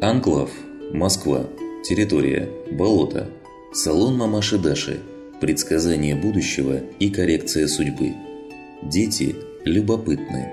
Анклав, Москва, территория, болото, салон мамаши Даши, предсказание будущего и коррекция судьбы. Дети любопытны.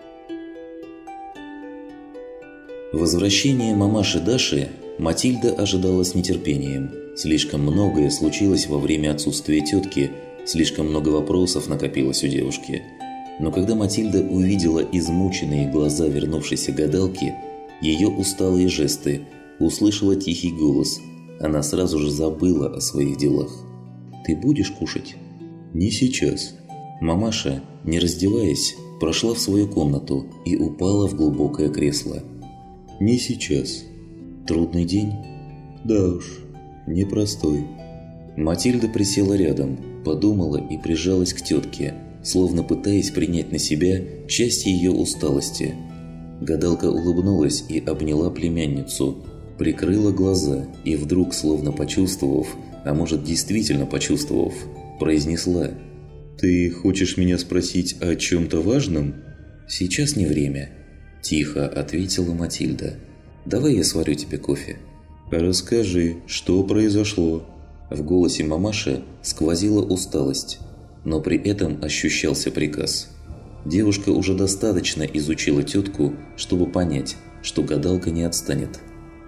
Возвращение мамаши Даши Матильда ожидала с нетерпением. Слишком многое случилось во время отсутствия тетки, слишком много вопросов накопилось у девушки. Но когда Матильда увидела измученные глаза вернувшейся гадалки, ее усталые жесты, услышала тихий голос, она сразу же забыла о своих делах. «Ты будешь кушать?» «Не сейчас». Мамаша, не раздеваясь, прошла в свою комнату и упала в глубокое кресло. «Не сейчас». «Трудный день?» «Да уж, непростой». Матильда присела рядом, подумала и прижалась к тетке, словно пытаясь принять на себя часть ее усталости. Гадалка улыбнулась и обняла племянницу, прикрыла глаза и вдруг, словно почувствовав, а может действительно почувствовав, произнесла: «Ты хочешь меня спросить о чем-то важном?» «Сейчас не время», – тихо ответила Матильда. «Давай я сварю тебе кофе». «Расскажи, что произошло?» В голосе мамаши сквозила усталость, но при этом ощущался приказ. Девушка уже достаточно изучила тетку, чтобы понять, что гадалка не отстанет.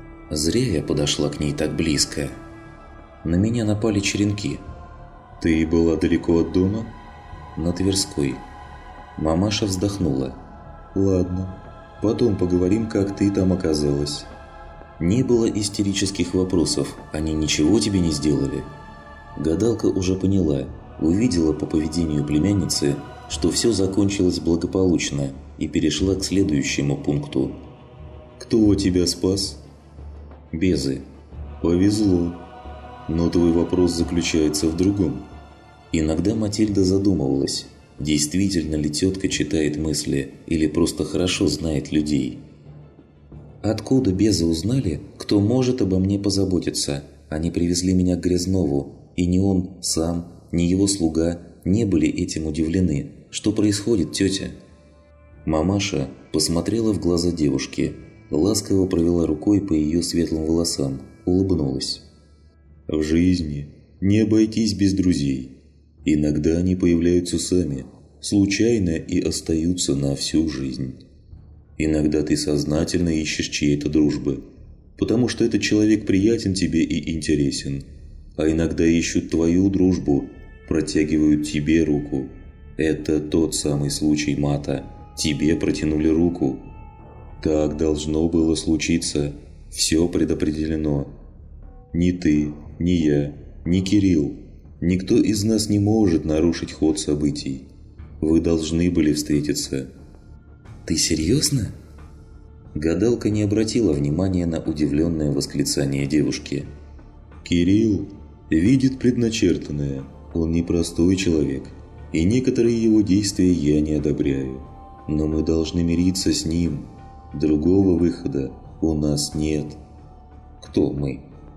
Зря я подошла к ней так близко. На меня напали черенки. «Ты была далеко от дома?» «На Тверской». Мамаша вздохнула. «Ладно, потом поговорим, как ты там оказалась». Не было истерических вопросов, они ничего тебе не сделали. Гадалка уже поняла, увидела по поведению племянницы, что все закончилось благополучно, и перешла к следующему пункту. «Кто тебя спас?» «Безы». «Повезло. Но твой вопрос заключается в другом». Иногда Матильда задумывалась, действительно ли тетка читает мысли или просто хорошо знает людей. «Откуда безы узнали, кто может обо мне позаботиться? Они привезли меня к Грязнову, и ни он сам, ни его слуга не были этим удивлены. Что происходит, тетя?» Мамаша посмотрела в глаза девушки, ласково провела рукой по ее светлым волосам, улыбнулась. «В жизни не обойтись без друзей. Иногда они появляются сами, случайно и остаются на всю жизнь. Иногда ты сознательно ищешь чьей-то дружбы, потому что этот человек приятен тебе и интересен, а иногда ищут твою дружбу, протягивают тебе руку. Это тот самый случай, Мата. Тебе протянули руку. Так должно было случиться. Все предопределено. Ни ты, ни я, ни Кирилл. Никто из нас не может нарушить ход событий. Вы должны были встретиться». «Ты серьезно?» Гадалка не обратила внимания на удивленное восклицание девушки. «Кирилл видит предначертанное. Он непростой человек, и некоторые его действия я не одобряю. Но мы должны мириться с ним. Другого выхода у нас нет». «Кто мы?»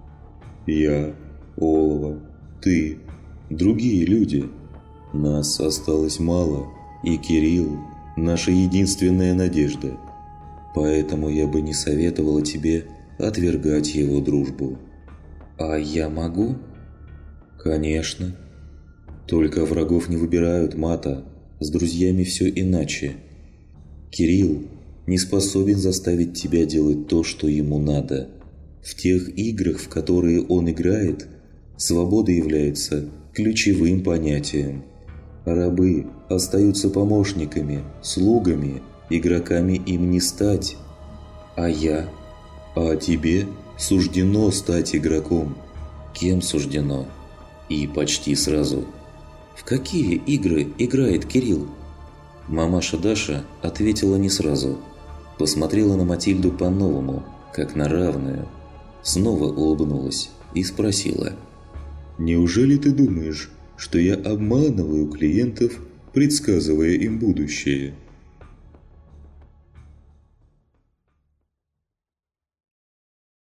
«Я, Олова, ты, другие люди. Нас осталось мало, и Кирилл – наша единственная надежда. Поэтому я бы не советовала тебе отвергать его дружбу». «А я могу?» «Конечно. Только врагов не выбирают, Мата. С друзьями все иначе. Кирилл не способен заставить тебя делать то, что ему надо. В тех играх, в которые он играет, свобода является ключевым понятием. Рабы остаются помощниками, слугами, игроками им не стать. А я? А тебе суждено стать игроком». «Кем суждено?» «И почти сразу». «В какие игры играет Кирилл?» Мамаша Даша ответила не сразу. Посмотрела на Матильду по-новому, как на равную. Снова улыбнулась и спросила: «Неужели ты думаешь, что я обманываю клиентов, предсказывая им будущее?»